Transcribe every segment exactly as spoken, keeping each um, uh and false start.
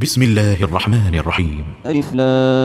بسم الله الرحمن الرحيم. ألف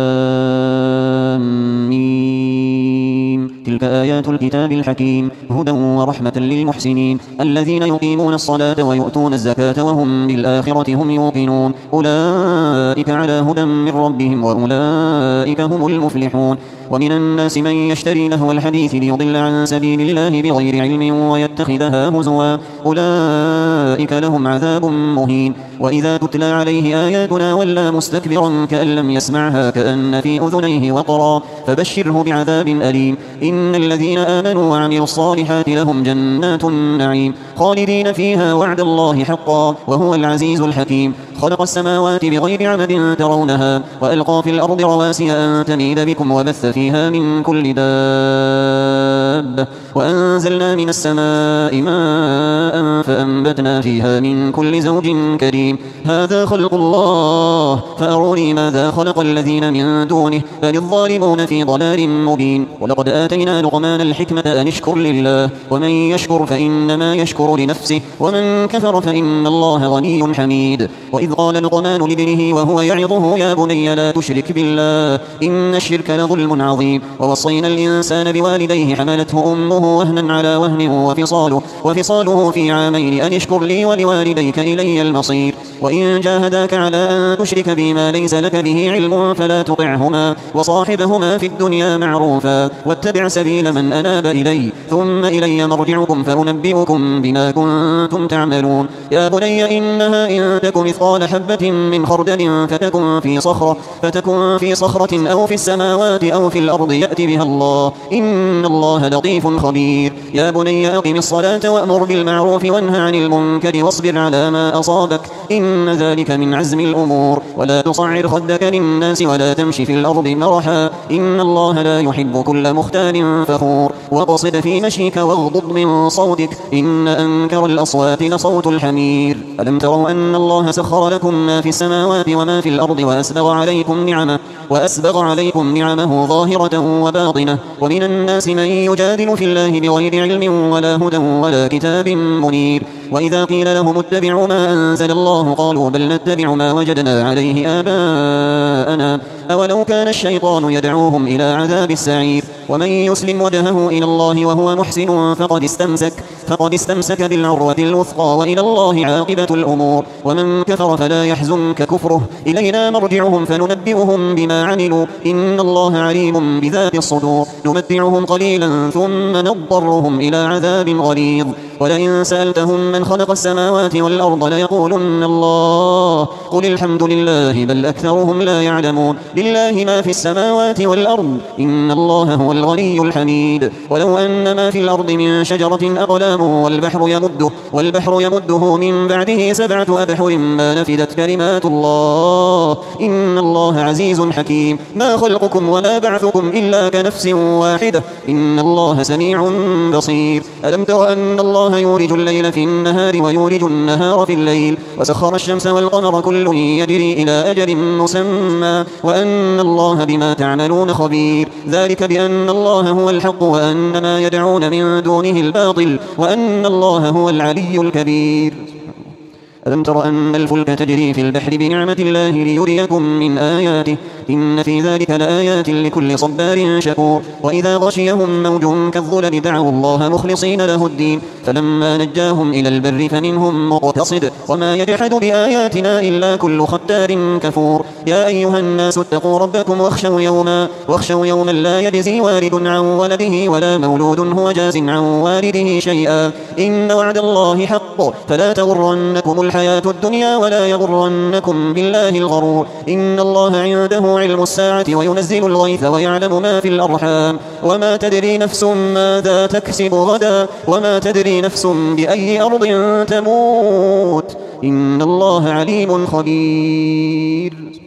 لام ميم. تلك آيات الكتاب الحكيم هدى ورحمة للمحسنين الذين يقيمون الصلاة ويؤتون الزكاة وهم بالآخرة هم يوقنون أولئك على هدى من ربهم وأولئك هم المفلحون. ومن الناس من يشتري لهو الحديث ليضل عن سبيل الله بغير علم ويتخذها هزوا أولئك لهم عذاب مهين. وإذا تتلى عليه آياتنا ولى مستكبرا كأن لم يسمعها كأن في أذنيه وقرا فبشره بعذاب أليم. إن الذين آمنوا وعملوا الصالحات لهم جنات النعيم خالدين فيها وعد الله حقا وهو العزيز الحكيم. خلق السماوات بغير عمد ترونها وألقى في الأرض رواسي أن تميد بكم وبث فيها من كل دابة وأنزلنا من السماء ماء فأنبتنا فيها من كل زوج كريم. هذا خلق الله فأروني ماذا خلق الذين من دونه بل الظالمون في ضلال مبين. ولقد آتينا لقمان الحكمة أن اشكر لله ومن يشكر فإنما يشكر لنفسه ومن كفر فإن الله غني حميد. وإذ قال لقمان لابنه وهو يعظه يا بني لا تشرك بالله إن الشرك لظلم عظيم. ووصينا الإنسان بوالديه حملته أمه وهنا على وهن وفصاله, وفصاله في عامين أن اشكر لي ولوالديك إلي المصير. وإن جاهداك على أن تشرك بي ما ليس لك به علم فلا تطعهما وصاحبهما في الدنيا معروفا واتبع سبيل من أناب إلي ثم إلي مرجعكم فأنبئكم بما كنتم تعملون. يا بني إنها إن تك مثقال حبة من خردل فتكن في صخرة, فتكن في صخرة أو في السماوات أو في الأرض يأتي بها الله إن الله لطيف خبير. يا بني أقم الصلاة وأمر بالمعروف وانهى عن المنكر واصبر على ما أصابك إن ذلك من عزم الأمور. ولا تصعر خدك للناس ولا تمشي في الأرض مرحا إن الله لا يحب كل مختال فخور. واقصد في مشيك واغضض من صوتك إن أنكر الأصوات لصوت الحمير. ألم تروا أن الله سخر لكم ما في السماوات وما في الأرض وأسبغ عليكم نعمه وأسبغ عليكم نعمه ظاهرة وباطنة. ومن الناس من يجادل في الله بغير علم ولا هدى ولا كتاب منير. وإذا قيل لهم اتبعوا ما أنزل الله قالوا بل نتبع ما وجدنا عليه آباءنا أولو كان الشيطان يدعوهم إلى عذاب السعير. ومن يسلم وجهه إلى الله وهو محسن فقد استمسك, فقد استمسك بالعروة الوثقى وإلى الله عاقبة الأمور. ومن كفر فلا يحزنك كفره إلينا مرجعهم فننبئهم بما عملوا إن الله عليم بذات الصدور. نمتعهم قليلا ثم نضطرهم إلى عذاب غليظ. ولئن سألتهم من خلق السماوات والأرض ليقولن الله قل الحمد لله بل أكثرهم لا يعلمون. لله ما في السماوات والأرض إن الله هو الغني الحميد. ولو أن ما في الأرض من شجرة أقلام والبحر يمده, والبحر يمده من بعده سبعة أبحر ما نفدت كلمات الله إن الله عزيز حكيم. ما خلقكم ولا بعثكم إلا كنفس واحدة إن الله سميع بصير. ألم تر أن الله يولج الليل في النهار ويولج النهار في الليل وسخر الشمس والقمر كل يجري إلى أجل مسمى وأن الله بما تعملون خبير. ذلك بأن الله هو الحق وأن ما يدعون من دونه الباطل وأن الله هو العلي الكبير. ألم تر أن الفلك تجري في البحر بنعمة الله ليريكم من آياته إن في ذلك لآيات لكل صبار شكور. وإذا غشيهم موج كالظلل دعوا الله مخلصين له الدين فلما نجاهم إلى البر فمنهم مقتصد وما يجحد بآياتنا إلا كل ختار كفور. يا أيها الناس اتقوا ربكم واخشوا يوما, واخشوا يوما لا يجزي والد عن ولده ولا مولود هو جاز عن والده شيئا إن وعد الله حق فلا تغرنكم الحياة الدنيا ولا يغرنكم بالله الغرور. إن الله عنده علم الساعة وينزل الغيث ويعلم ما في الأرحام وما تدري نفس ماذا تكسب غدا وما تدري نفس بأي أرض تموت إن الله عليم خبير.